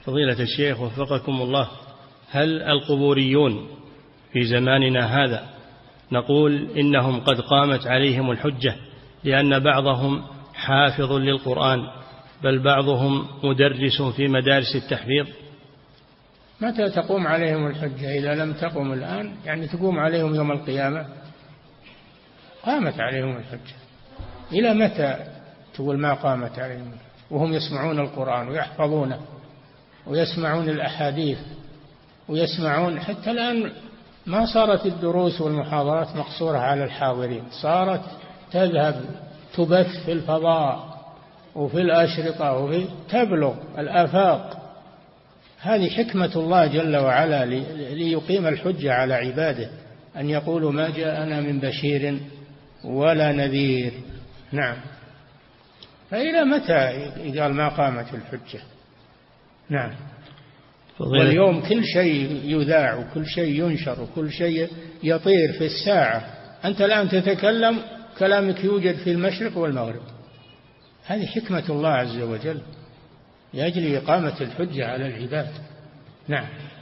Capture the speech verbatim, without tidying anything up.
فضيلة الشيخ وفقكم الله، هل القبوريون في زماننا هذا نقول إنهم قد قامت عليهم الحجة لأن بعضهم حافظ للقرآن بل بعضهم مدرس في مدارس التحفيظ؟ متى تقوم عليهم الحجة؟ إذا لم تقم الآن يعني تقوم عليهم يوم القيامة. قامت عليهم الحجة. إلى متى تقول ما قامت عليهم وهم يسمعون القرآن ويحفظونه ويسمعون الأحاديث ويسمعون؟ حتى الآن ما صارت الدروس والمحاضرات مقصورة على الحاضرين، صارت تذهب تبث في الفضاء وفي الأشرطة وفي تبلغ الآفاق. هذه حكمة الله جل وعلا ليقيم الحجة على عباده، أن يقولوا ما جاءنا من بشير ولا نذير. نعم. فإلى متى قال ما قامت الحجة؟ نعم. واليوم كل شيء يذاع وكل شيء ينشر وكل شيء يطير في الساعة. أنت الآن تتكلم كلامك يوجد في المشرق والمغرب. هذه حكمة الله عز وجل لأجل إقامة الحجة على العباد. نعم.